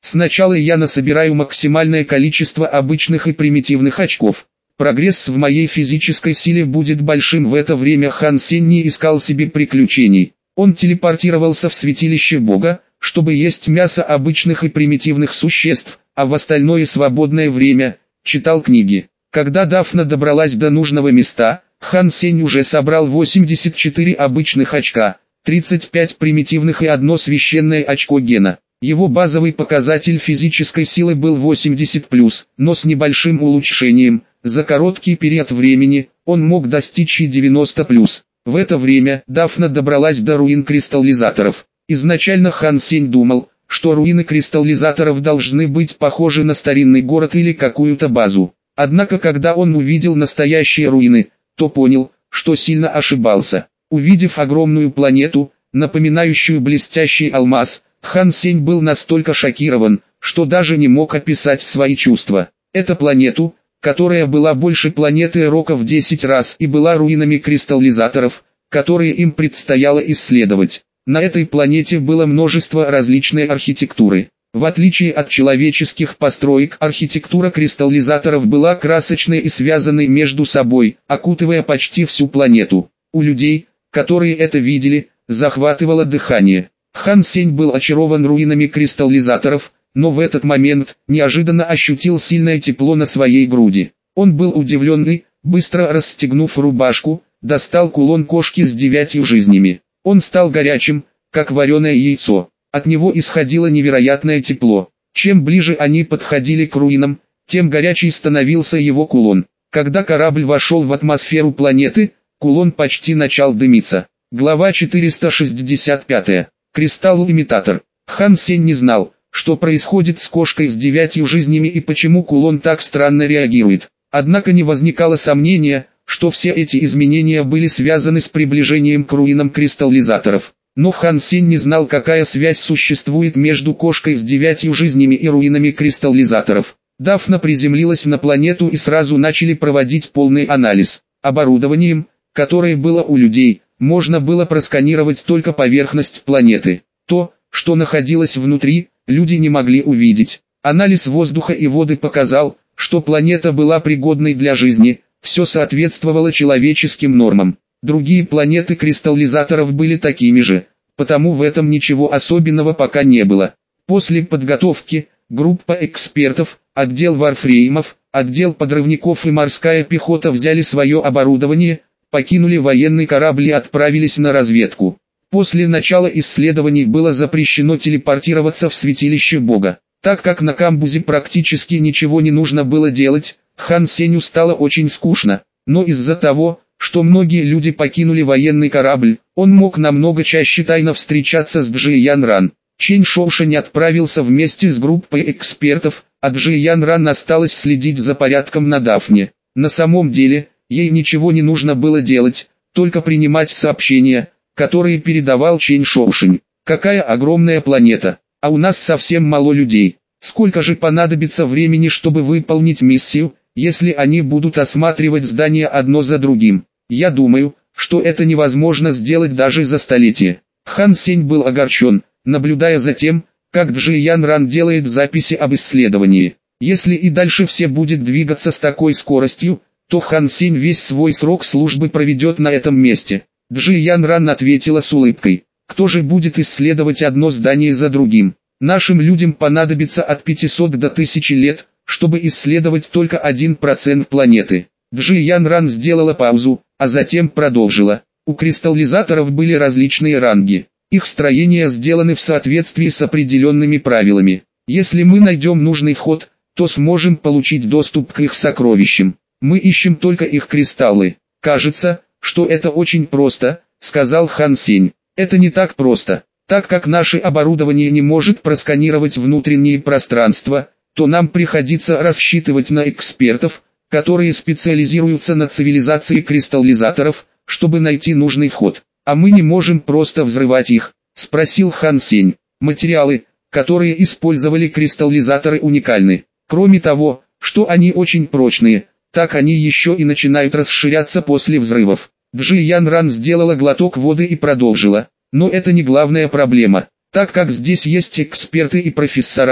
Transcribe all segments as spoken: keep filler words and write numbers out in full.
Сначала я насобираю максимальное количество обычных и примитивных очков. Прогресс в моей физической силе будет большим. В это время Хан Сень не искал себе приключений. Он телепортировался в святилище Бога, чтобы есть мясо обычных и примитивных существ, а в остальное свободное время читал книги. Когда Дафна добралась до нужного места, Хан Сень уже собрал восемьдесят четыре обычных очка, тридцать пять примитивных и одно священное очко гена. Его базовый показатель физической силы был восемьдесят плюс, но с небольшим улучшением. За короткий период времени он мог достичь и девяносто плюс. В это время Дафна добралась до руин кристаллизаторов. Изначально Хан Сень думал, что руины кристаллизаторов должны быть похожи на старинный город или какую-то базу. Однако когда он увидел настоящие руины, то понял, что сильно ошибался. Увидев огромную планету, напоминающую блестящий алмаз, Хан Сень был настолько шокирован, что даже не мог описать свои чувства. Эту планету, которая была больше планеты Рока в десять раз и была руинами кристаллизаторов, которые им предстояло исследовать. На этой планете было множество различной архитектуры. В отличие от человеческих построек, архитектура кристаллизаторов была красочной и связанной между собой, окутывая почти всю планету. У людей, которые это видели, захватывало дыхание. Хан Сень был очарован руинами кристаллизаторов, но в этот момент неожиданно ощутил сильное тепло на своей груди. Он был удивлен и, быстро расстегнув рубашку, достал кулон кошки с девятью жизнями. Он стал горячим, как вареное яйцо. От него исходило невероятное тепло. Чем ближе они подходили к руинам, тем горячей становился его кулон. Когда корабль вошел в атмосферу планеты, кулон почти начал дымиться. Глава четыреста шестьдесят пять. Кристалл-имитатор. Хан Сень не знал, что происходит с кошкой с девятью жизнями и почему кулон так странно реагирует. Однако не возникало сомнения, что все эти изменения были связаны с приближением к руинам кристаллизаторов. Но Хан Сень не знал, какая связь существует между кошкой с девятью жизнями и руинами кристаллизаторов. Дафна приземлилась на планету и сразу начали проводить полный анализ. Оборудованием, которое было у людей, можно было просканировать только поверхность планеты. То, что находилось внутри, люди не могли увидеть. Анализ воздуха и воды показал, что планета была пригодной для жизни, все соответствовало человеческим нормам. Другие планеты кристаллизаторов были такими же, потому в этом ничего особенного пока не было. После подготовки, группа экспертов, отдел варфреймов, отдел подрывников и морская пехота взяли свое оборудование, покинули военный корабль и отправились на разведку. После начала исследований было запрещено телепортироваться в святилище Бога. Так как на камбузе практически ничего не нужно было делать, Хан Сенью стало очень скучно, но из-за того, что многие люди покинули военный корабль, он мог намного чаще тайно встречаться с Джи Ян Ран. Чэнь Шоушань отправился вместе с группой экспертов, а Джи Ян Ран осталась следить за порядком на Дафне. На самом деле, ей ничего не нужно было делать, только принимать сообщения, которые передавал Чэнь Шоушань. Какая огромная планета, а у нас совсем мало людей. Сколько же понадобится времени, чтобы выполнить миссию, если они будут осматривать здания одно за другим? Я думаю, что это невозможно сделать даже за столетие. Хан Сень был огорчен, наблюдая за тем, как Джи Ян Ран делает записи об исследовании. Если и дальше все будет двигаться с такой скоростью, то Хан Сень весь свой срок службы проведет на этом месте. Джи Ян Ран ответила с улыбкой: кто же будет исследовать одно здание за другим? Нашим людям понадобится от пятисот до тысячи лет, чтобы исследовать только один процент планеты. Джи Ян Ран сделала паузу, а затем продолжила. У кристаллизаторов были различные ранги. Их строения сделаны в соответствии с определенными правилами. Если мы найдем нужный вход, то сможем получить доступ к их сокровищам. Мы ищем только их кристаллы. Кажется, что это очень просто, сказал Хан Сень. Это не так просто. Так как наше оборудование не может просканировать внутренние пространства, то нам приходится рассчитывать на экспертов, которые специализируются на цивилизации кристаллизаторов, чтобы найти нужный вход. А мы не можем просто взрывать их, спросил Хан Сень. Материалы, которые использовали кристаллизаторы, уникальны. Кроме того, что они очень прочные, так они еще и начинают расширяться после взрывов. Джи Ян Ран сделала глоток воды и продолжила. Но это не главная проблема. Так как здесь есть эксперты и профессора,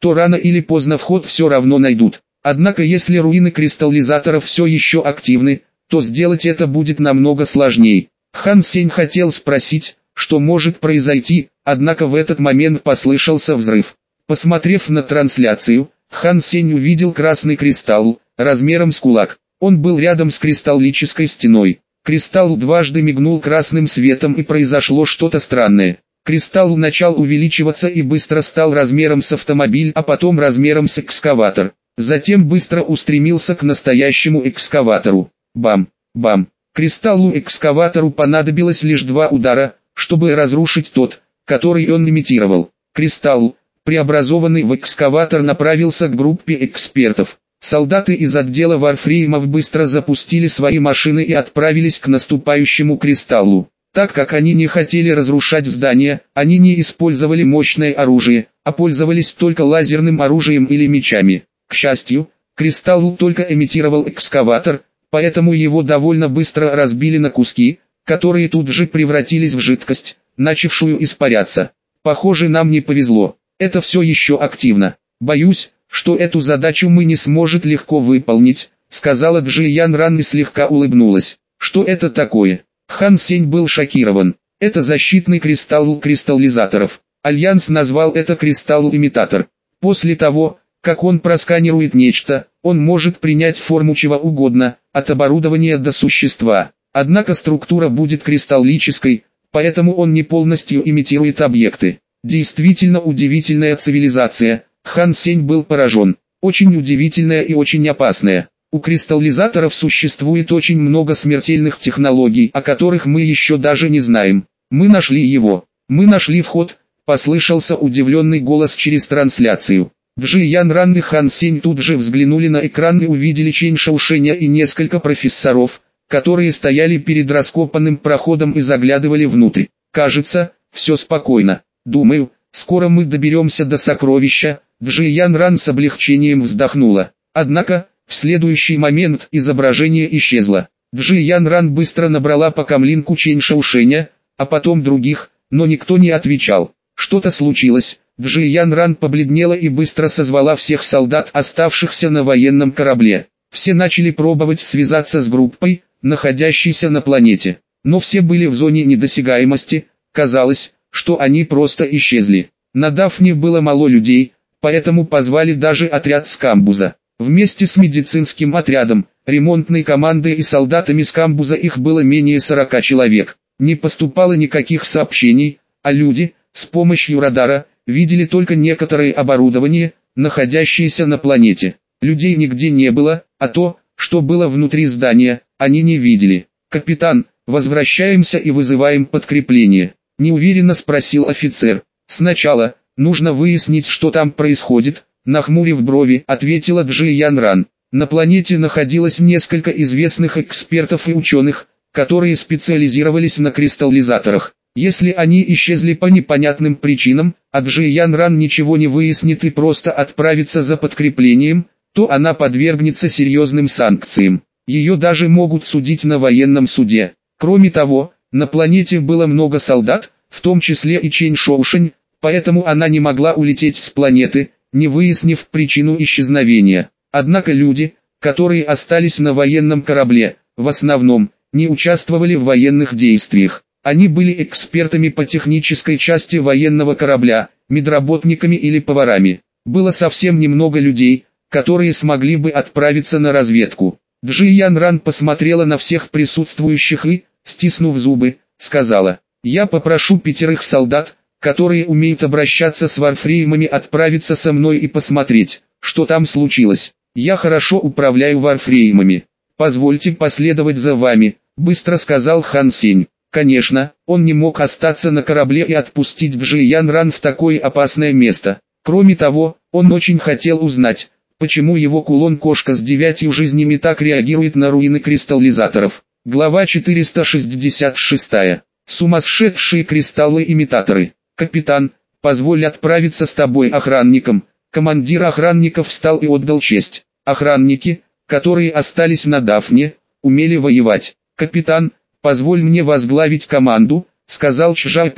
то рано или поздно вход все равно найдут. Однако если руины кристаллизаторов все еще активны, то сделать это будет намного сложнее. Хан Сень хотел спросить, что может произойти, однако в этот момент послышался взрыв. Посмотрев на трансляцию, Хан Сень увидел красный кристалл, размером с кулак. Он был рядом с кристаллической стеной. Кристалл дважды мигнул красным светом и произошло что-то странное. Кристалл начал увеличиваться и быстро стал размером с автомобиль, а потом размером с экскаватор. Затем быстро устремился к настоящему экскаватору. Бам! Бам! Кристаллу-экскаватору понадобилось лишь два удара, чтобы разрушить тот, который он имитировал. Кристалл, преобразованный в экскаватор, направился к группе экспертов. Солдаты из отдела варфреймов быстро запустили свои машины и отправились к наступающему кристаллу. Так как они не хотели разрушать здания, они не использовали мощное оружие, а пользовались только лазерным оружием или мечами. К счастью, кристалл только имитировал экскаватор, поэтому его довольно быстро разбили на куски, которые тут же превратились в жидкость, начавшую испаряться. Похоже, нам не повезло. Это все еще активно. Боюсь, что эту задачу мы не сможем легко выполнить, сказала Джиян Ран и слегка улыбнулась. Что это такое? Хан Сень был шокирован. Это защитный кристалл кристаллизаторов. Альянс назвал это кристалл-имитатор. После того, как он просканирует нечто, он может принять форму чего угодно, от оборудования до существа. Однако структура будет кристаллической, поэтому он не полностью имитирует объекты. Действительно удивительная цивилизация. Хан Сень был поражен. Очень удивительная и очень опасная. У кристаллизаторов существует очень много смертельных технологий, о которых мы еще даже не знаем. Мы нашли его. Мы нашли вход, послышался удивленный голос через трансляцию. Джиян Ран и Хан Сень тут же взглянули на экран и увидели Чэнь Шаошэня и несколько профессоров, которые стояли перед раскопанным проходом и заглядывали внутрь. Кажется, все спокойно. Думаю, скоро мы доберемся до сокровища. Джиян Ран с облегчением вздохнула. Однако, в следующий момент изображение исчезло. Джиян Ран быстро набрала по камлинку Чэнь Шаошэня, а потом других, но никто не отвечал. Что-то случилось. Джиян Ран побледнела и быстро созвала всех солдат, оставшихся на военном корабле. Все начали пробовать связаться с группой, находящейся на планете. Но все были в зоне недосягаемости, казалось, что они просто исчезли. На Дафне было мало людей, поэтому позвали даже отряд с камбуза. Вместе с медицинским отрядом, ремонтной командой и солдатами с камбуза их было менее сорока человек. Не поступало никаких сообщений, а люди, с помощью радара, видели только некоторые оборудование, находящиеся на планете. Людей нигде не было, а то, что было внутри здания, они не видели. «Капитан, возвращаемся и вызываем подкрепление», — неуверенно спросил офицер. «Сначала, нужно выяснить, что там происходит», — нахмурив брови, ответила Джиян Ран. На планете находилось несколько известных экспертов и ученых, которые специализировались на кристаллизаторах. Если они исчезли по непонятным причинам, а Джиян Ран ничего не выяснит и просто отправится за подкреплением, то она подвергнется серьезным санкциям. Ее даже могут судить на военном суде. Кроме того, на планете было много солдат, в том числе и Чэнь Шаошэнь, поэтому она не могла улететь с планеты, не выяснив причину исчезновения. Однако люди, которые остались на военном корабле, в основном, не участвовали в военных действиях. Они были экспертами по технической части военного корабля, медработниками или поварами. Было совсем немного людей, которые смогли бы отправиться на разведку. Джиян Ран посмотрела на всех присутствующих и, стиснув зубы, сказала: «Я попрошу пятерых солдат, которые умеют обращаться с варфреймами, отправиться со мной и посмотреть, что там случилось. Я хорошо управляю варфреймами. Позвольте последовать за вами», — быстро сказал Хан Сень. Конечно, он не мог остаться на корабле и отпустить Джиян Ран в такое опасное место. Кроме того, он очень хотел узнать, почему его кулон-кошка с девятью жизнями так реагирует на руины кристаллизаторов. Глава четыреста шестьдесят шесть. Сумасшедшие кристаллы-имитаторы. «Капитан, позволь отправиться с тобой охранником». Командир охранников встал и отдал честь. Охранники, которые остались на Дафне, умели воевать. «Капитан, позволь мне возглавить команду», — сказал Чжапин,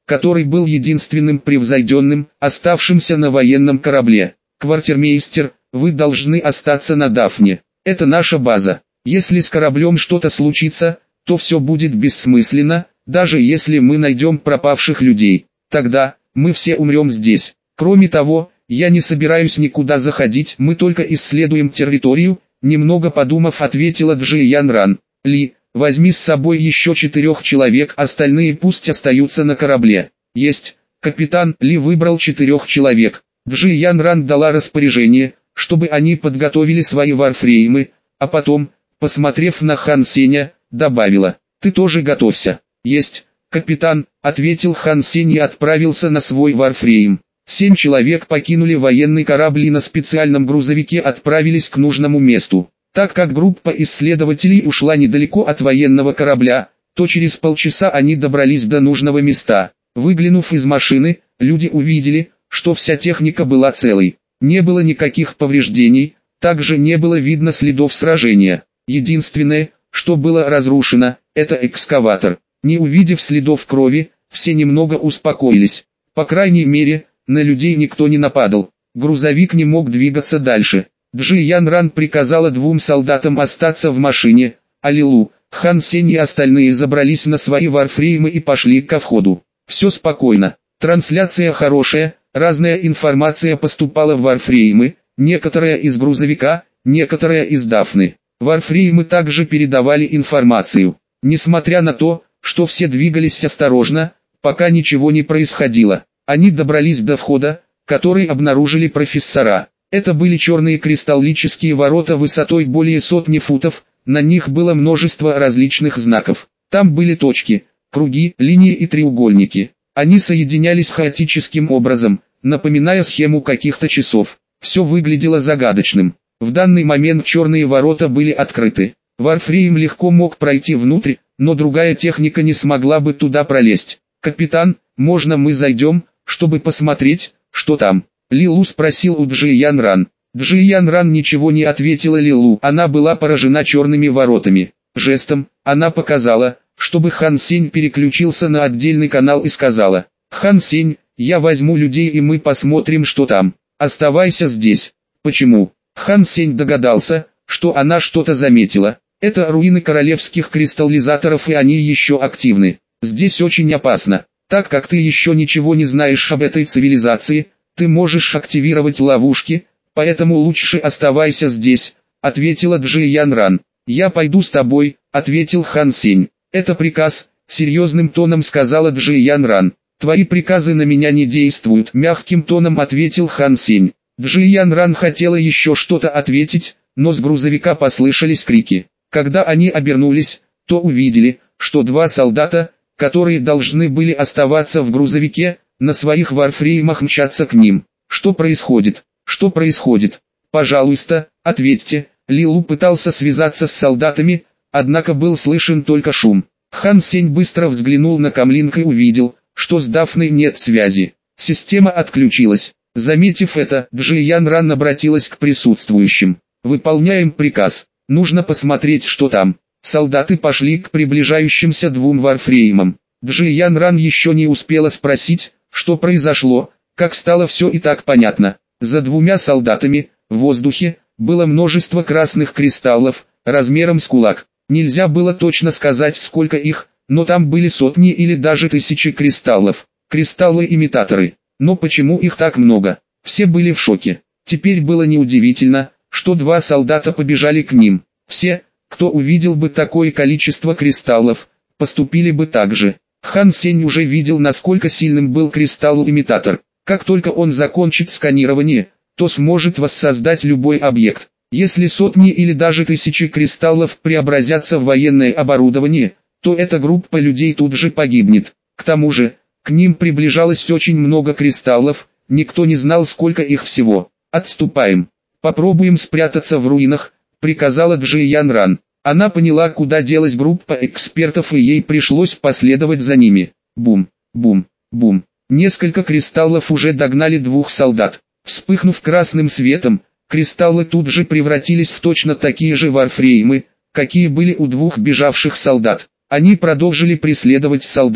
который был единственным превзойденным, оставшимся на военном корабле. «Квартирмейстер, вы должны остаться на Дафне. Это наша база. Если с кораблем что-то случится, то все будет бессмысленно, даже если мы найдем пропавших людей. Тогда, мы все умрем здесь. Кроме того, я не собираюсь никуда заходить, мы только исследуем территорию», немного подумав, ответила Джиян Ран. «Ли, возьми с собой еще четырех человек, остальные пусть остаются на корабле». «Есть, капитан». Ли выбрал четырех человек. Джиян Ран дала распоряжение, чтобы они подготовили свои варфреймы, а потом, посмотрев на Хан Сеня, добавила: «Ты тоже готовься». «Есть, капитан», — ответил Хан Сень и отправился на свой варфрейм. Семь человек покинули военный корабль и на специальном грузовике отправились к нужному месту. Так как группа исследователей ушла недалеко от военного корабля, то через полчаса они добрались до нужного места. Выглянув из машины, люди увидели, что вся техника была целой. Не было никаких повреждений, также не было видно следов сражения. Единственное, что было разрушено, это экскаватор. Не увидев следов крови, все немного успокоились. По крайней мере, на людей никто не нападал. Грузовик не мог двигаться дальше. Джиян Ран приказала двум солдатам остаться в машине, а Лилу, Хан Сень и остальные забрались на свои варфреймы и пошли ко входу. Все спокойно. Трансляция хорошая, разная информация поступала в варфреймы, некоторая из грузовика, некоторая из Дафны. Варфреймы также передавали информацию. Несмотря на то, что все двигались осторожно, пока ничего не происходило. Они добрались до входа, который обнаружили профессора. Это были черные кристаллические ворота высотой более сотни футов, на них было множество различных знаков. Там были точки, круги, линии и треугольники. Они соединялись хаотическим образом, напоминая схему каких-то часов. Все выглядело загадочным. В данный момент черные ворота были открыты. Варфрейм легко мог пройти внутрь, но другая техника не смогла бы туда пролезть. «Капитан, можно мы зайдем, чтобы посмотреть, что там?» Лилу спросил у Джиян Ран. Джиян Ран ничего не ответила Лилу, она была поражена черными воротами. Жестом, она показала, чтобы Хан Сень переключился на отдельный канал и сказала: «Хан Сень, я возьму людей и мы посмотрим, что там. Оставайся здесь». «Почему?» Хан Сень догадался, что она что-то заметила. Это руины королевских кристаллизаторов и они еще активны. Здесь очень опасно. Так как ты еще ничего не знаешь об этой цивилизации, ты можешь активировать ловушки, поэтому лучше оставайся здесь», — ответила Джиян Ран. «Я пойду с тобой», — ответил Хан Сень. «Это приказ», — серьезным тоном сказала Джиян Ран. «Твои приказы на меня не действуют», — мягким тоном ответил Хан Сень. Джиян Ран хотела еще что-то ответить, но с грузовика послышались крики. Когда они обернулись, то увидели, что два солдата, которые должны были оставаться в грузовике, на своих варфреймах мчатся к ним. «Что происходит? Что происходит? Пожалуйста, ответьте». Лилу пытался связаться с солдатами, однако был слышен только шум. Хан Сень быстро взглянул на камлинг и увидел, что с Дафной нет связи. Система отключилась. Заметив это, Джиян Ран обратилась к присутствующим. «Выполняем приказ. Нужно посмотреть, что там». Солдаты пошли к приближающимся двум варфреймам. Джиян Ран еще не успела спросить, что произошло, как стало все и так понятно. За двумя солдатами, в воздухе, было множество красных кристаллов, размером с кулак. Нельзя было точно сказать, сколько их, но там были сотни или даже тысячи кристаллов. Кристаллы-имитаторы. Но почему их так много? Все были в шоке. Теперь было неудивительно, что два солдата побежали к ним. Все, кто увидел бы такое количество кристаллов, поступили бы так же. Хан Сень уже видел, насколько сильным был кристалл-имитатор. Как только он закончит сканирование, то сможет воссоздать любой объект. Если сотни или даже тысячи кристаллов преобразятся в военное оборудование, то эта группа людей тут же погибнет. К тому же, к ним приближалось очень много кристаллов, никто не знал, сколько их всего. «Отступаем. Попробуем спрятаться в руинах», — приказала Джиян Ран. Она поняла, куда делась группа экспертов, и ей пришлось последовать за ними. Бум, бум, бум. Несколько кристаллов уже догнали двух солдат. Вспыхнув красным светом, кристаллы тут же превратились в точно такие же варфреймы, какие были у двух бежавших солдат. Они продолжили преследовать солдат.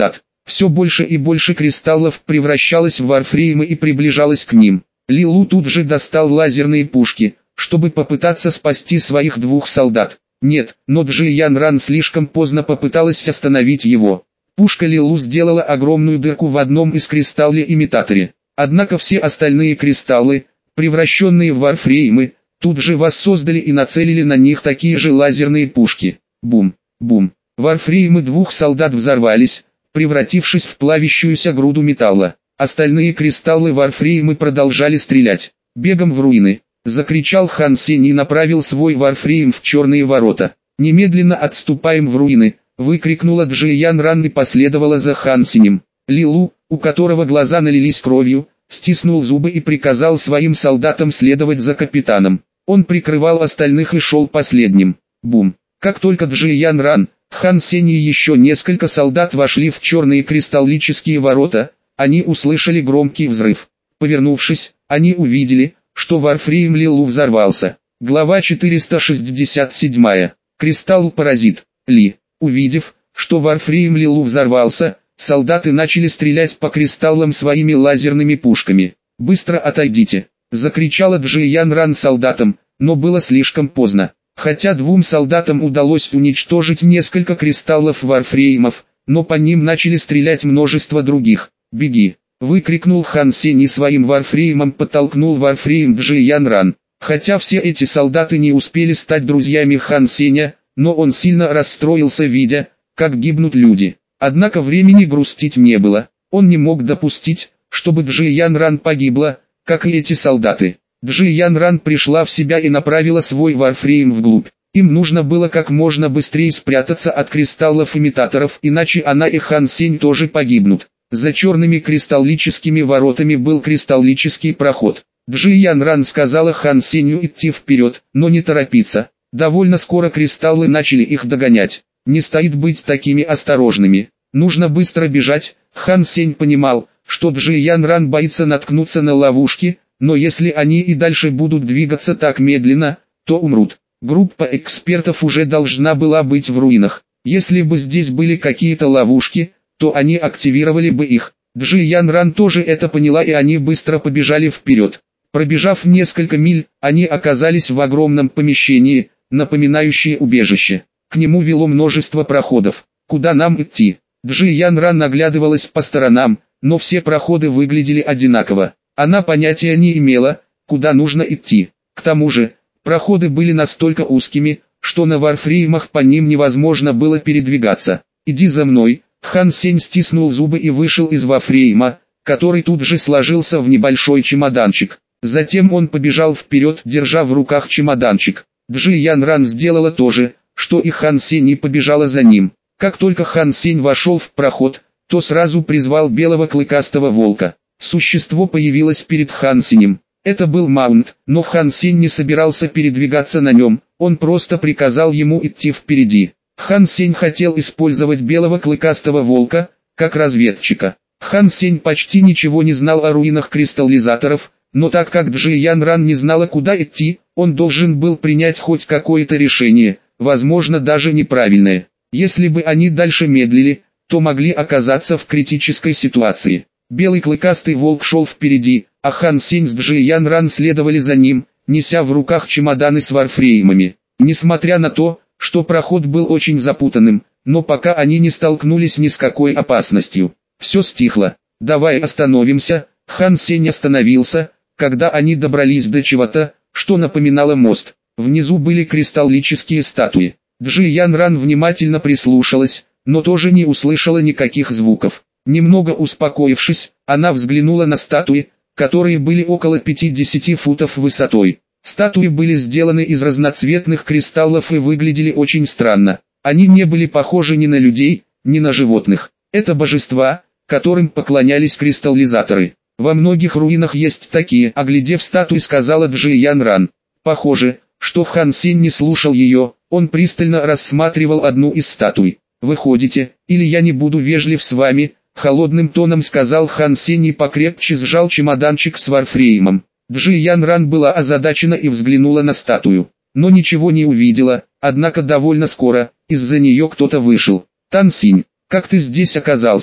Все больше и больше кристаллов превращалось в варфреймы и приближалось к ним. Ли Лу тут же достал лазерные пушки, чтобы попытаться спасти своих двух солдат. Нет, но Джи Ян Ран слишком поздно попыталась остановить его. Пушка Ли Лу сделала огромную дырку в одном из кристалле-имитаторе. Однако все остальные кристаллы, превращенные в варфреймы, тут же воссоздали и нацелили на них такие же лазерные пушки. Бум, бум. Варфреймы двух солдат взорвались, превратившись в плавящуюся груду металла. Остальные кристаллы-варфреймы продолжали стрелять. «Бегом в руины!» — закричал Хан Сень и направил свой варфрейм в черные ворота. «Немедленно отступаем в руины!» — выкрикнула Джи Ян Ран и последовала за Хан Сенем. Ли Лу, у которого глаза налились кровью, стиснул зубы и приказал своим солдатам следовать за капитаном. Он прикрывал остальных и шел последним. Бум! Как только Джи Ян Ран, Хан Сень и еще несколько солдат вошли в черные кристаллические ворота, они услышали громкий взрыв. Повернувшись, они увидели, что варфрейм Ли Лу взорвался. Глава четыреста шестьдесят семь. Кристалл-паразит. Ли. Увидев, что варфрейм Ли Лу взорвался, солдаты начали стрелять по кристаллам своими лазерными пушками. «Быстро отойдите!» — закричала Джи Ян Ран солдатам, но было слишком поздно. Хотя двум солдатам удалось уничтожить несколько кристаллов-варфреймов, но по ним начали стрелять множество других. «Беги!» — выкрикнул Хан Сень и своим варфреймом подтолкнул варфрейм Джи Ян Ран. Хотя все эти солдаты не успели стать друзьями Хан Сеня, но он сильно расстроился, видя, как гибнут люди. Однако времени грустить не было. Он не мог допустить, чтобы Джи Ян Ран погибла, как и эти солдаты. Джи Ян Ран пришла в себя и направила свой варфрейм вглубь. Им нужно было как можно быстрее спрятаться от кристаллов-имитаторов, иначе она и Хан Сень тоже погибнут. За черными кристаллическими воротами был кристаллический проход. Джи Ян Ран сказала Хан Сенью идти вперед, но не торопиться. Довольно скоро кристаллы начали их догонять. Не стоит быть такими осторожными. Нужно быстро бежать. Хан Сень понимал, что Джи Ян Ран боится наткнуться на ловушки, но если они и дальше будут двигаться так медленно, то умрут. Группа экспертов уже должна была быть в руинах. Если бы здесь были какие-то ловушки, то они активировали бы их. Джи Ян Ран тоже это поняла, и они быстро побежали вперед. Пробежав несколько миль, они оказались в огромном помещении, напоминающее убежище. К нему вело множество проходов. Куда нам идти? Джи Ян Ран оглядывалась по сторонам, но все проходы выглядели одинаково. Она понятия не имела, куда нужно идти. К тому же, проходы были настолько узкими, что на варфреймах по ним невозможно было передвигаться. «Иди за мной!» Хан Сень стиснул зубы и вышел из варфрейма, который тут же сложился в небольшой чемоданчик. Затем он побежал вперед, держа в руках чемоданчик. Джи Ян Ран сделала то же, что и Хан Сень, и побежала за ним. Как только Хан Сень вошел в проход, то сразу призвал белого клыкастого волка. Существо появилось перед Хан Сенем. Это был маунт, но Хан Сень не собирался передвигаться на нем, он просто приказал ему идти впереди. Хан Сень хотел использовать белого клыкастого волка, как разведчика. Хан Сень почти ничего не знал о руинах кристаллизаторов, но так как Джи Ян Ран не знала, куда идти, он должен был принять хоть какое-то решение, возможно даже неправильное. Если бы они дальше медлили, то могли оказаться в критической ситуации. Белый клыкастый волк шел впереди, а Хан Сень с Джи Ян Ран следовали за ним, неся в руках чемоданы с варфреймами. Несмотря на то, что проход был очень запутанным, но пока они не столкнулись ни с какой опасностью. Все стихло. «Давай остановимся». Хан Сень остановился, когда они добрались до чего-то, что напоминало мост. Внизу были кристаллические статуи. Джи Ян Ран внимательно прислушалась, но тоже не услышала никаких звуков. Немного успокоившись, она взглянула на статуи, которые были около пятидесяти футов высотой. Статуи были сделаны из разноцветных кристаллов и выглядели очень странно. Они не были похожи ни на людей, ни на животных. Это божества, которым поклонялись кристаллизаторы. Во многих руинах есть такие, оглядев статуи, сказала Джи Ян Ран. Похоже, что Хан Сень не слушал ее, он пристально рассматривал одну из статуй. «Выходите, или я не буду вежлив с вами», — холодным тоном сказал Хан Сень и покрепче сжал чемоданчик с варфреймом. Джи Ян Ран была озадачена и взглянула на статую, но ничего не увидела, однако довольно скоро, из-за нее кто-то вышел. «Тан Синь, как ты здесь оказался?»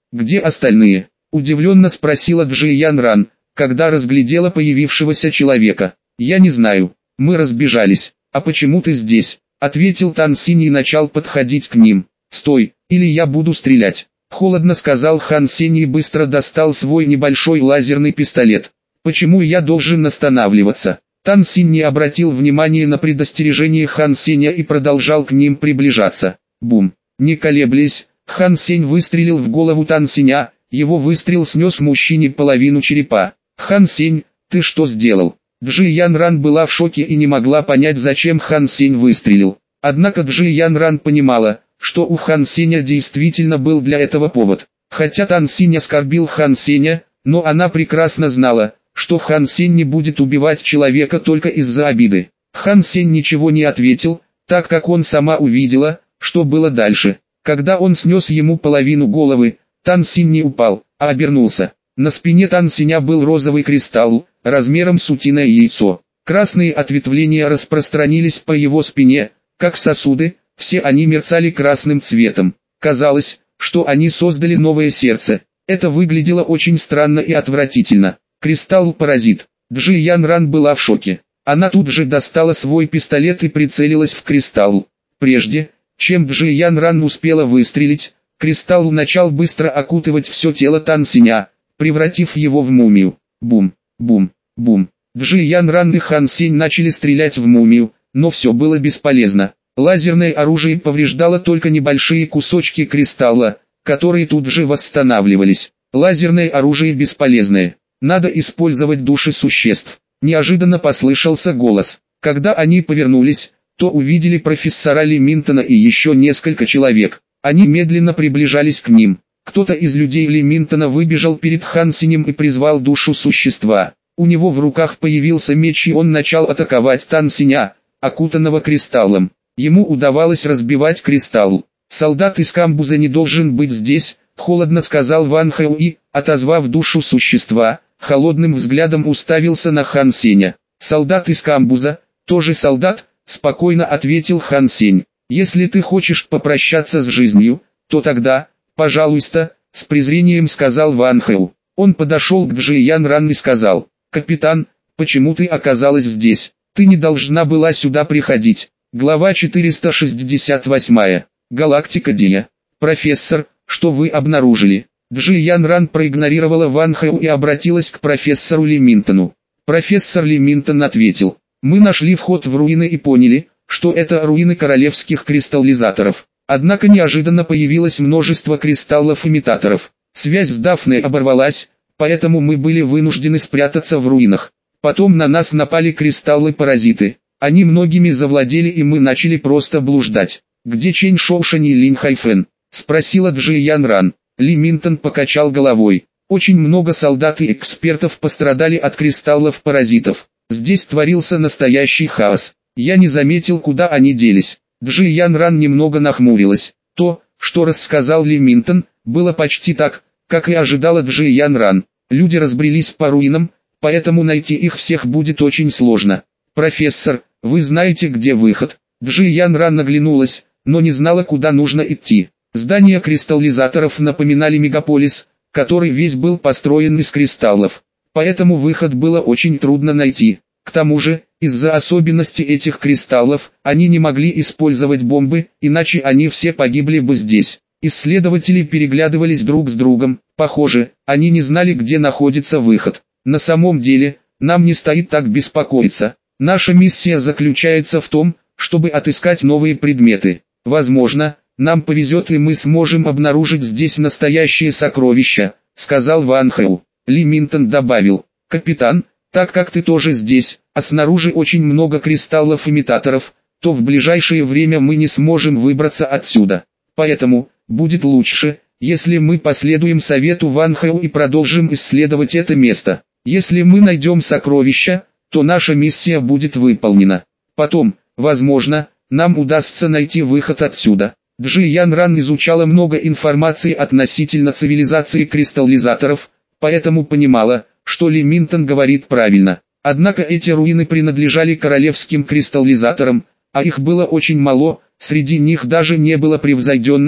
Где остальные? Удивленно спросила Джиян Ран, когда разглядела появившегося человека. Я не знаю, мы разбежались. А почему ты здесь? Ответил Тан Синь и начал подходить к ним. Стой, или я буду стрелять. Холодно сказал Хан Сень и быстро достал свой небольшой лазерный пистолет. Почему я должен останавливаться? Тан Синь не обратил внимания на предостережение Хан Сеня и продолжал к ним приближаться. Бум! Не колеблясь, Хан Сень выстрелил в голову Тан Синя, его выстрел снес мужчине половину черепа. Хан Сень, ты что сделал? Джиян Ран была в шоке и не могла понять, зачем Хан Сень выстрелил. Однако Джиян Ран понимала, что у Хан Сеня действительно был для этого повод. Хотя Тан Синь оскорбил Хан Сеня, но она прекрасно знала, что Хан Сень не будет убивать человека только из-за обиды. Хан Сень ничего не ответил, так как он сама увидела, что было дальше. Когда он снес ему половину головы, Тан Синь не упал, а обернулся. На спине Тан Синя был розовый кристалл, размером с утиное яйцо. Красные ответвления распространились по его спине, как сосуды, все они мерцали красным цветом. Казалось, что они создали новое сердце. Это выглядело очень странно и отвратительно. Кристалл-паразит. Джиян Ран была в шоке. Она тут же достала свой пистолет и прицелилась в кристалл. Прежде, чем Джиян Ран успела выстрелить, кристалл начал быстро окутывать все тело Тан Синя, превратив его в мумию. Бум, бум, бум. Джиян Ран и Хан Сень начали стрелять в мумию, но все было бесполезно. Лазерное оружие повреждало только небольшие кусочки кристалла, которые тут же восстанавливались. Лазерное оружие бесполезное. Надо использовать души существ. Неожиданно послышался голос. Когда они повернулись, то увидели профессора Ли Минтона и еще несколько человек. Они медленно приближались к ним. Кто-то из людей Ли Минтона выбежал перед Хан Сенем и призвал душу существа. У него в руках появился меч и он начал атаковать Тан Синя, окутанного кристаллом. Ему удавалось разбивать кристалл. «Солдат из камбуза не должен быть здесь», — холодно сказал Ван Хэу и, отозвав душу существа, холодным взглядом уставился на Хан Сеня. «Солдат из камбуза, тоже солдат?» — спокойно ответил Хан Сень. «Если ты хочешь попрощаться с жизнью, то тогда, пожалуйста», — с презрением сказал Ван Хэу. Он подошел к Джиян Ран и сказал: «Капитан, почему ты оказалась здесь? Ты не должна была сюда приходить». Глава четыреста шестьдесят восемь. Галактика Дия. «Профессор, что вы обнаружили?» Джиян Ран проигнорировала Ван Хэу и обратилась к профессору Ли Минтону. Профессор Ли Минтон ответил: «Мы нашли вход в руины и поняли, что это руины королевских кристаллизаторов. Однако неожиданно появилось множество кристаллов-имитаторов. Связь с Дафной оборвалась, поэтому мы были вынуждены спрятаться в руинах. Потом на нас напали кристаллы-паразиты. Они многими завладели и мы начали просто блуждать». «Где Чэнь Шоушань и Линь Хайфэн?» — спросила Джиян Ран. Ли Минтон покачал головой. «Очень много солдат и экспертов пострадали от кристаллов-паразитов. Здесь творился настоящий хаос. Я не заметил, куда они делись». Джиян Ран немного нахмурилась. То, что рассказал Ли Минтон, было почти так, как и ожидала Джиян Ран. Люди разбрелись по руинам, поэтому найти их всех будет очень сложно. «Профессор, вы знаете, где выход?» Джиян Ран оглянулась, но не знала, куда нужно идти. Здания кристаллизаторов напоминали мегаполис, который весь был построен из кристаллов. Поэтому выход было очень трудно найти. К тому же, из-за особенностей этих кристаллов, они не могли использовать бомбы, иначе они все погибли бы здесь. Исследователи переглядывались друг с другом. Похоже, они не знали, где находится выход. На самом деле, нам не стоит так беспокоиться. Наша миссия заключается в том, чтобы отыскать новые предметы. Возможно, нам повезет и мы сможем обнаружить здесь настоящие сокровища, сказал Ван Хэу. Ли Минтон добавил: «Капитан, так как ты тоже здесь, а снаружи очень много кристаллов-имитаторов, то в ближайшее время мы не сможем выбраться отсюда. Поэтому, будет лучше, если мы последуем совету Ван Хэу и продолжим исследовать это место. Если мы найдем сокровища, то наша миссия будет выполнена. Потом, возможно, нам удастся найти выход отсюда». Джиян Ран изучала много информации относительно цивилизации кристаллизаторов, поэтому понимала, что Ли Минтон говорит правильно. Однако эти руины принадлежали королевским кристаллизаторам, а их было очень мало, среди них даже не было превзойденных,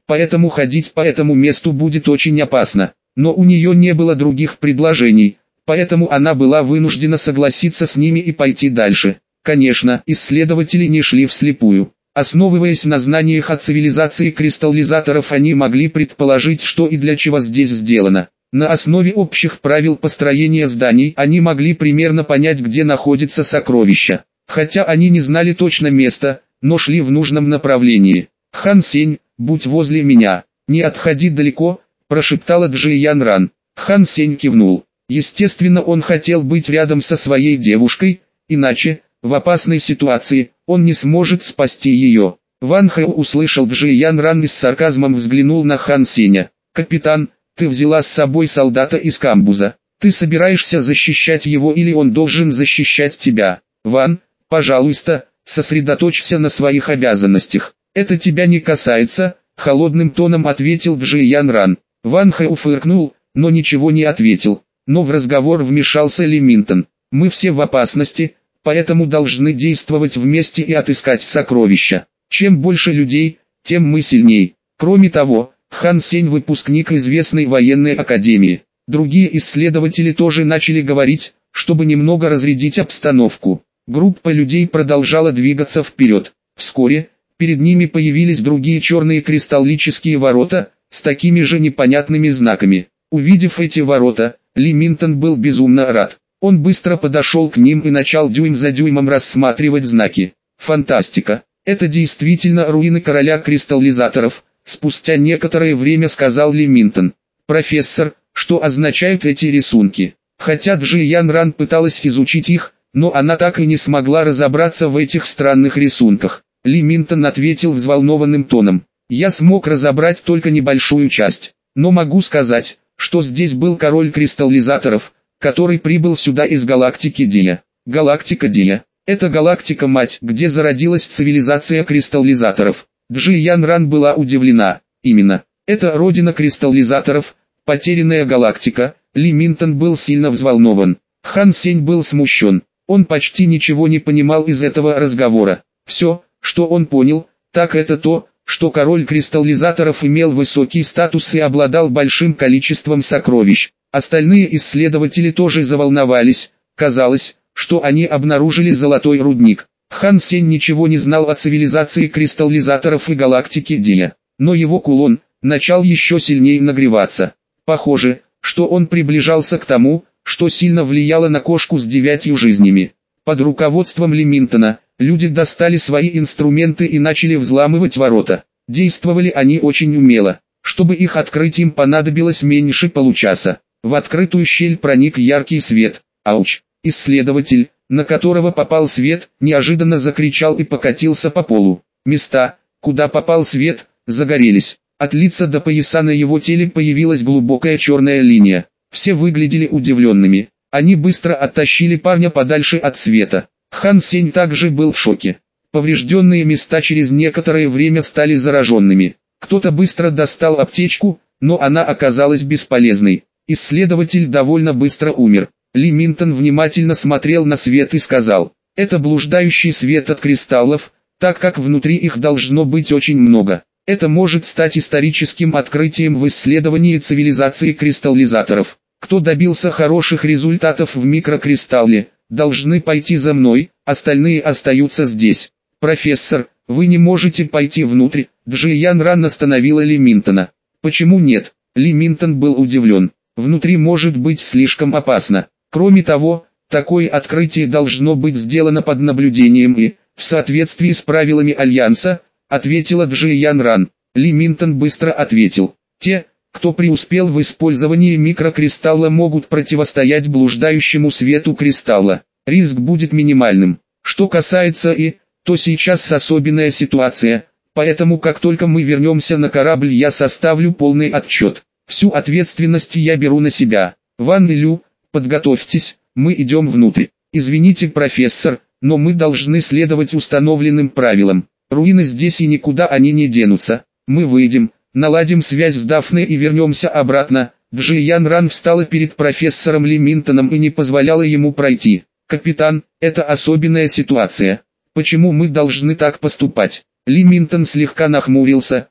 поэтому ходить по этому месту будет очень опасно. Но у нее не было других предложений, поэтому она была вынуждена согласиться с ними и пойти дальше. Конечно, исследователи не шли вслепую. Основываясь на знаниях о цивилизации кристаллизаторов, они могли предположить, что и для чего здесь сделано. На основе общих правил построения зданий они могли примерно понять, где находится сокровище. Хотя они не знали точно места, но шли в нужном направлении. «Хан Сень, будь возле меня, не отходи далеко», – прошептала Джи Ян Ран. Хан Сень кивнул. Естественно, он хотел быть рядом со своей девушкой, иначе, в опасной ситуации, он не сможет спасти ее. Ван Хэ услышал Джи Ян Ран и с сарказмом взглянул на Хан Сеня. «Капитан, ты взяла с собой солдата из камбуза. Ты собираешься защищать его или он должен защищать тебя? Ван, пожалуйста, сосредоточься на своих обязанностях. Это тебя не касается», — холодным тоном ответил Джи Ян Ран. Ван Хэ фыркнул, но ничего не ответил. Но в разговор вмешался Ли Минтон. «Мы все в опасности, поэтому должны действовать вместе и отыскать сокровища. Чем больше людей, тем мы сильней. Кроме того, Хан Сень выпускник известной военной академии. Другие исследователи тоже начали говорить, чтобы немного разрядить обстановку. Группа людей продолжала двигаться вперед. Вскоре, перед ними появились другие черные кристаллические ворота, с такими же непонятными знаками. Увидев эти ворота, Ли Минтон был безумно рад. Он быстро подошел к ним и начал дюйм за дюймом рассматривать знаки. Фантастика! Это действительно руины короля кристаллизаторов, спустя некоторое время сказал Ли Минтон. «Профессор, что означают эти рисунки?» Хотя Джи Ян Ран пыталась изучить их, но она так и не смогла разобраться в этих странных рисунках. Ли Минтон ответил взволнованным тоном. «Я смог разобрать только небольшую часть, но могу сказать, что здесь был король кристаллизаторов, который прибыл сюда из галактики Дия. Галактика Дия. Это галактика-мать, где зародилась цивилизация кристаллизаторов». Джи Ян Ран была удивлена. Именно. Это родина кристаллизаторов, потерянная галактика. Ли Минтон был сильно взволнован. Хан Сень был смущен. Он почти ничего не понимал из этого разговора. Все, что он понял, так это то, что король кристаллизаторов имел высокий статус и обладал большим количеством сокровищ. Остальные исследователи тоже заволновались. Казалось, что они обнаружили золотой рудник. Хан Сень ничего не знал о цивилизации кристаллизаторов и галактике Дия, но его кулон начал еще сильнее нагреваться. Похоже, что он приближался к тому, что сильно влияло на кошку с девятью жизнями. Под руководством Ли Минтона, люди достали свои инструменты и начали взламывать ворота. Действовали они очень умело. Чтобы их открыть, им понадобилось меньше получаса. В открытую щель проник яркий свет. Ауч! Исследователь, на которого попал свет, неожиданно закричал и покатился по полу. Места, куда попал свет, загорелись. От лица до пояса на его теле появилась глубокая черная линия. Все выглядели удивленными. Они быстро оттащили парня подальше от света. Хан Сень также был в шоке. Поврежденные места через некоторое время стали зараженными. Кто-то быстро достал аптечку, но она оказалась бесполезной. Исследователь довольно быстро умер. Ли Минтон внимательно смотрел на свет и сказал: «Это блуждающий свет от кристаллов, так как внутри их должно быть очень много. Это может стать историческим открытием в исследовании цивилизации кристаллизаторов. Кто добился хороших результатов в микрокристалле, должны пойти за мной, остальные остаются здесь». «Профессор, вы не можете пойти внутрь», — Джи Ян Ран остановила Ли Минтона. «Почему нет?» Ли Минтон был удивлен. «Внутри может быть слишком опасно. Кроме того, такое открытие должно быть сделано под наблюдением и, в соответствии с правилами Альянса», — ответила Джи Ян Ран. Ли Минтон быстро ответил: «Те, кто преуспел в использовании микрокристалла, могут противостоять блуждающему свету кристалла. Риск будет минимальным. Что касается И, то сейчас особенная ситуация, поэтому как только мы вернемся на корабль, я составлю полный отчет. Всю ответственность я беру на себя. Ван и Лю, подготовьтесь, мы идем внутрь. Извините, профессор, но мы должны следовать установленным правилам. Руины здесь и никуда они не денутся. Мы выйдем, наладим связь с Дафной и вернемся обратно». Джи Ян Ран встала перед профессором Ли Минтоном и не позволяла ему пройти. «Капитан, это особенная ситуация. Почему мы должны так поступать?» Ли Минтон слегка нахмурился,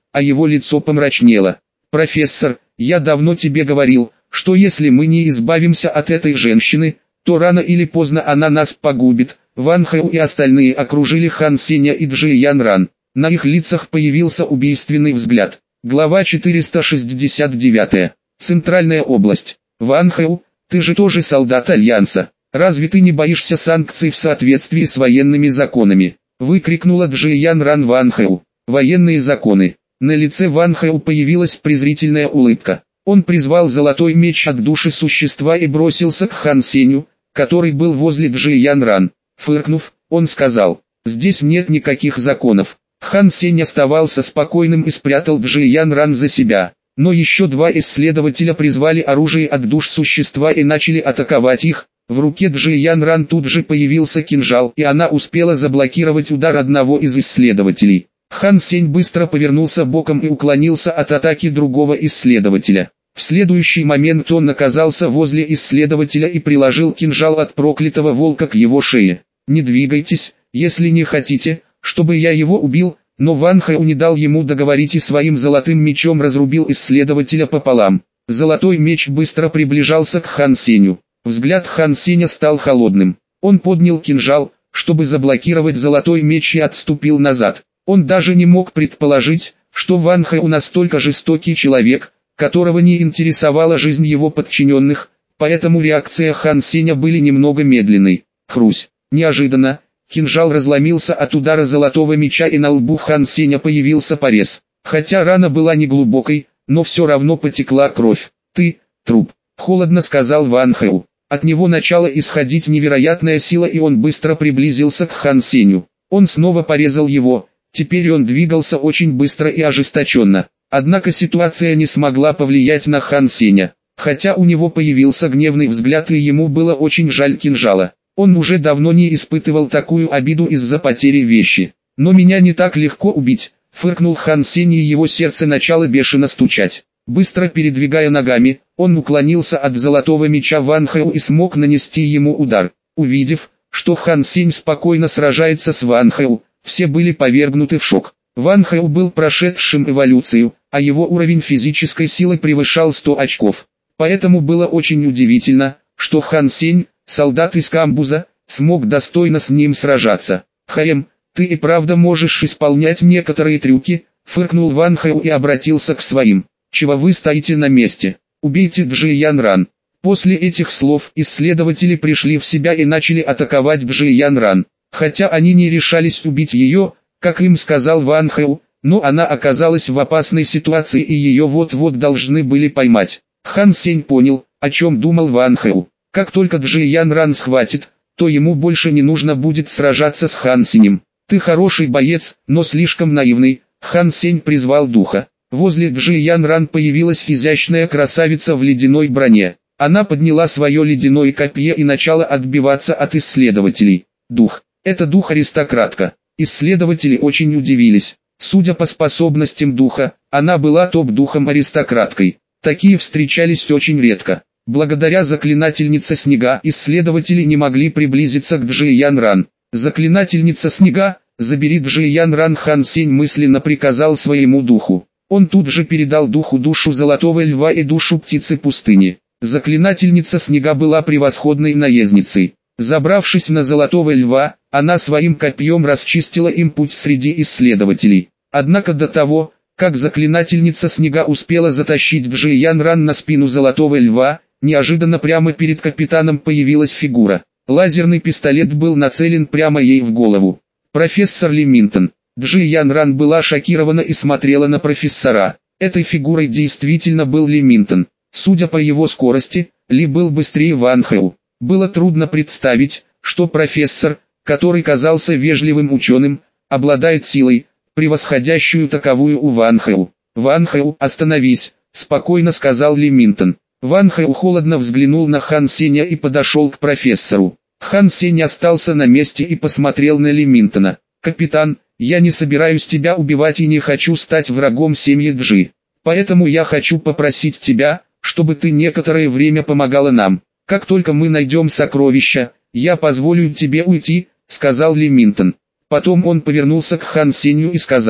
а его лицо помрачнело. «Профессор, я давно тебе говорил, что если мы не избавимся от этой женщины, то рано или поздно она нас погубит». Ван Хэу и остальные окружили Хан Сеня и Джи Ян Ран. На их лицах появился убийственный взгляд. Глава четыреста шестьдесят девять. Центральная область. «Ван Хэу, ты же тоже солдат Альянса. Разве ты не боишься санкций в соответствии с военными законами?» Выкрикнула Джи Ян Ран Ван Хэу. «Военные законы». На лице Ван Хэу появилась презрительная улыбка. Он призвал золотой меч от души существа и бросился к Хан Сеню, который был возле Джи Ян Ран. Фыркнув, он сказал: «Здесь нет никаких законов». Хан Сень оставался спокойным и спрятал Джи Ян Ран за себя. Но еще два исследователя призвали оружие от душ существа и начали атаковать их. В руке Джи Ян Ран тут же появился кинжал, и она успела заблокировать удар одного из исследователей. Хан Сень быстро повернулся боком и уклонился от атаки другого исследователя. В следующий момент он оказался возле исследователя и приложил кинжал от проклятого волка к его шее. «Не двигайтесь, если не хотите, чтобы я его убил», но Ван Хэу не дал ему договорить и своим золотым мечом разрубил исследователя пополам. Золотой меч быстро приближался к Хан Сеню. Взгляд Хан Сеня стал холодным. Он поднял кинжал, чтобы заблокировать золотой меч, и отступил назад. Он даже не мог предположить, что Ван Хэу настолько жестокий человек, которого не интересовала жизнь его подчиненных, поэтому реакция Хан Сеня были немного медленной. Хрусь. Неожиданно, кинжал разломился от удара золотого меча, и на лбу Хан Сеня появился порез. Хотя рана была не глубокой, но все равно потекла кровь. «Ты, труп», — холодно сказал Ван Хэу. От него начала исходить невероятная сила, и он быстро приблизился к Хан Сеню. Он снова порезал его, теперь он двигался очень быстро и ожесточенно. Однако ситуация не смогла повлиять на Хан Сеня. Хотя у него появился гневный взгляд, и ему было очень жаль кинжала. Он уже давно не испытывал такую обиду из-за потери вещи. «Но меня не так легко убить», — фыркнул Хан Сень, и его сердце начало бешено стучать. Быстро передвигая ногами, он уклонился от золотого меча Ван Хэу и смог нанести ему удар. Увидев, что Хан Сень спокойно сражается с Ван Хэу, все были повергнуты в шок. Ван Хэу был прошедшим эволюцию, а его уровень физической силы превышал сто очков. Поэтому было очень удивительно, что Хан Сень, солдат из камбуза, смог достойно с ним сражаться. «Хэм, ты и правда можешь исполнять некоторые трюки», — фыркнул Ван Хэу и обратился к своим. «Чего вы стоите на месте? Убейте Джи Ян Ран». После этих слов исследователи пришли в себя и начали атаковать Джи Ян Ран. Хотя они не решались убить ее, как им сказал Ван Хэу, но она оказалась в опасной ситуации, и ее вот-вот должны были поймать. Хан Сень понял, о чем думал Ван Хэу. Как только Джи Ян Ран схватит, то ему больше не нужно будет сражаться с Хан Сенем. «Ты хороший боец, но слишком наивный», — Хан Сень призвал духа. Возле Джи Ян Ран появилась изящная красавица в ледяной броне. Она подняла свое ледяное копье и начала отбиваться от исследователей. «Дух. Это дух-аристократка». Исследователи очень удивились. Судя по способностям духа, она была топ-духом-аристократкой. Такие встречались очень редко. Благодаря заклинательнице снега исследователи не могли приблизиться к Джи Ян Ран. «Заклинательница снега, забери Джи Ян Ран», Хан Сень мысленно приказал своему духу. Он тут же передал духу душу золотого льва и душу птицы пустыни. Заклинательница снега была превосходной наездницей. Забравшись на золотого льва, она своим копьем расчистила им путь среди исследователей. Однако до того, как заклинательница снега успела затащить Джи Ян Ран на спину золотого льва, неожиданно прямо перед капитаном появилась фигура. Лазерный пистолет был нацелен прямо ей в голову. «Профессор Ли Минтон». Джи Ян Ран была шокирована и смотрела на профессора. Этой фигурой действительно был Ли Минтон. Судя по его скорости, Ли был быстрее Ван Хэу. Было трудно представить, что профессор, который казался вежливым ученым, обладает силой, превосходящую таковую у Ван Хэу. «Ван Хэу, остановись», — спокойно сказал Ли Минтон. Ван Хэу холодно взглянул на Хан Сеня и подошел к профессору. Хан Сень остался на месте и посмотрел на Ли Минтона. «Капитан, я не собираюсь тебя убивать и не хочу стать врагом семьи Джи. Поэтому я хочу попросить тебя, чтобы ты некоторое время помогала нам. Как только мы найдем сокровища, я позволю тебе уйти», — сказал Ли Минтон. Потом он повернулся к Хан Сенью и сказал: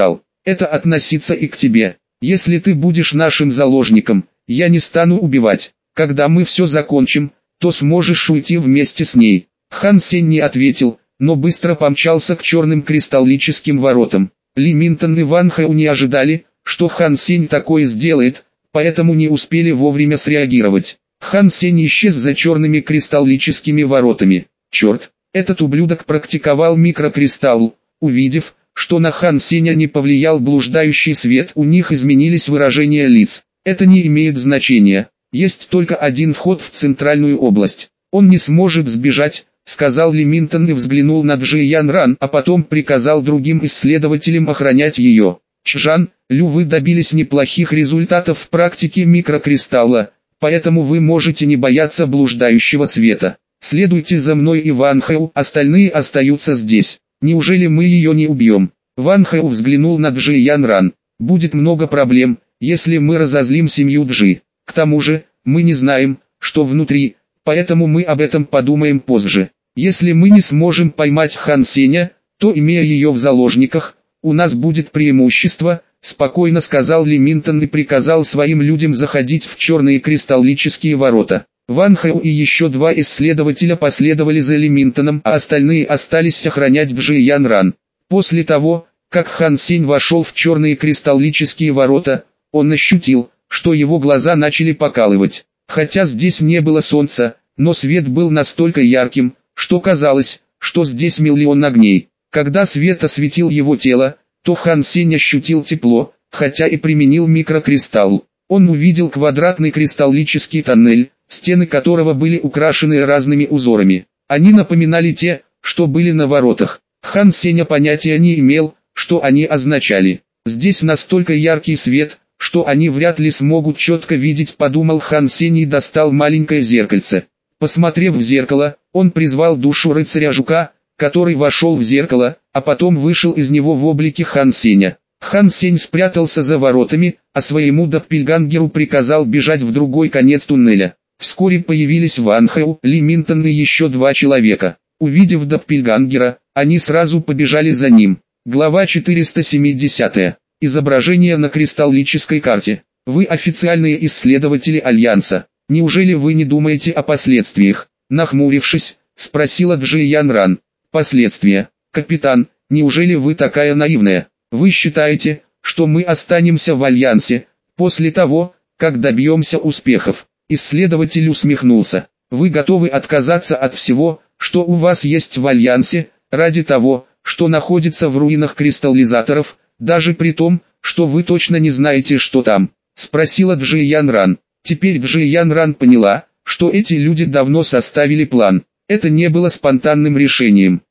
Это относится и к тебе. Если ты будешь нашим заложником, я не стану убивать. Когда мы все закончим, то сможешь уйти вместе с ней». Хан Сень не ответил, но быстро помчался к черным кристаллическим воротам. Ли Минтон и Ван Хэу не ожидали, что Хан Сень такое сделает, поэтому не успели вовремя среагировать. Хан Сень исчез за черными кристаллическими воротами. Черт, этот ублюдок практиковал микрокристалл. Увидев, что на Хан Сеня не повлиял блуждающий свет, у них изменились выражения лиц. Это не имеет значения. Есть только один вход в центральную область. Он не сможет сбежать, сказал Ли Минтон и взглянул на Джи Ян Ран, а потом приказал другим исследователям охранять ее. Чжан, Лю, вы добились неплохих результатов в практике микрокристалла, поэтому вы можете не бояться блуждающего света. Следуйте за мной и Ван Хэу, остальные остаются здесь. Неужели мы ее не убьем? Ван Хэу взглянул на Джи Ян Ран. Будет много проблем, если мы разозлим семью Джи. К тому же, мы не знаем, что внутри, поэтому мы об этом подумаем позже. Если мы не сможем поймать Хан Сеня, то, имея ее в заложниках, у нас будет преимущество, спокойно сказал Ли Минтон и приказал своим людям заходить в черные кристаллические ворота. Ван Хэу и еще два исследователя последовали за Ли Минтоном, а остальные остались охранять Джи Ян Ран. После того, как Хан Сень вошел в черные кристаллические ворота, он ощутил, что его глаза начали покалывать. Хотя здесь не было солнца, но свет был настолько ярким, что казалось, что здесь миллион огней. Когда свет осветил его тело, то Хан Сень ощутил тепло, хотя и применил микрокристалл. Он увидел квадратный кристаллический тоннель, стены которого были украшены разными узорами. Они напоминали те, что были на воротах. Хан Сень понятия не имел, что они означали. Здесь настолько яркий свет, что они вряд ли смогут четко видеть, подумал Хан Сень и достал маленькое зеркальце. Посмотрев в зеркало, он призвал душу рыцаря-жука, который вошел в зеркало, а потом вышел из него в облике Хан Сеня. Хан Сень спрятался за воротами, а своему доппельгангеру приказал бежать в другой конец туннеля. Вскоре появились Ван Хэу, Ли Минтон и еще два человека. Увидев доппельгангера, они сразу побежали за ним. Глава четыреста семьдесят. Изображение на кристаллической карте. Вы официальные исследователи Альянса. Неужели вы не думаете о последствиях? Нахмурившись, спросила Джи Ян Ран. Последствия? Капитан, неужели вы такая наивная? Вы считаете, что мы останемся в Альянсе, после того, как добьемся успехов? Исследователь усмехнулся. Вы готовы отказаться от всего, что у вас есть в Альянсе, ради того, что находится в руинах кристаллизаторов, даже при том, что вы точно не знаете, что там? Спросила Джи Ян Ран. Теперь Джи Ян Ран поняла, что эти люди давно составили план. Это не было спонтанным решением.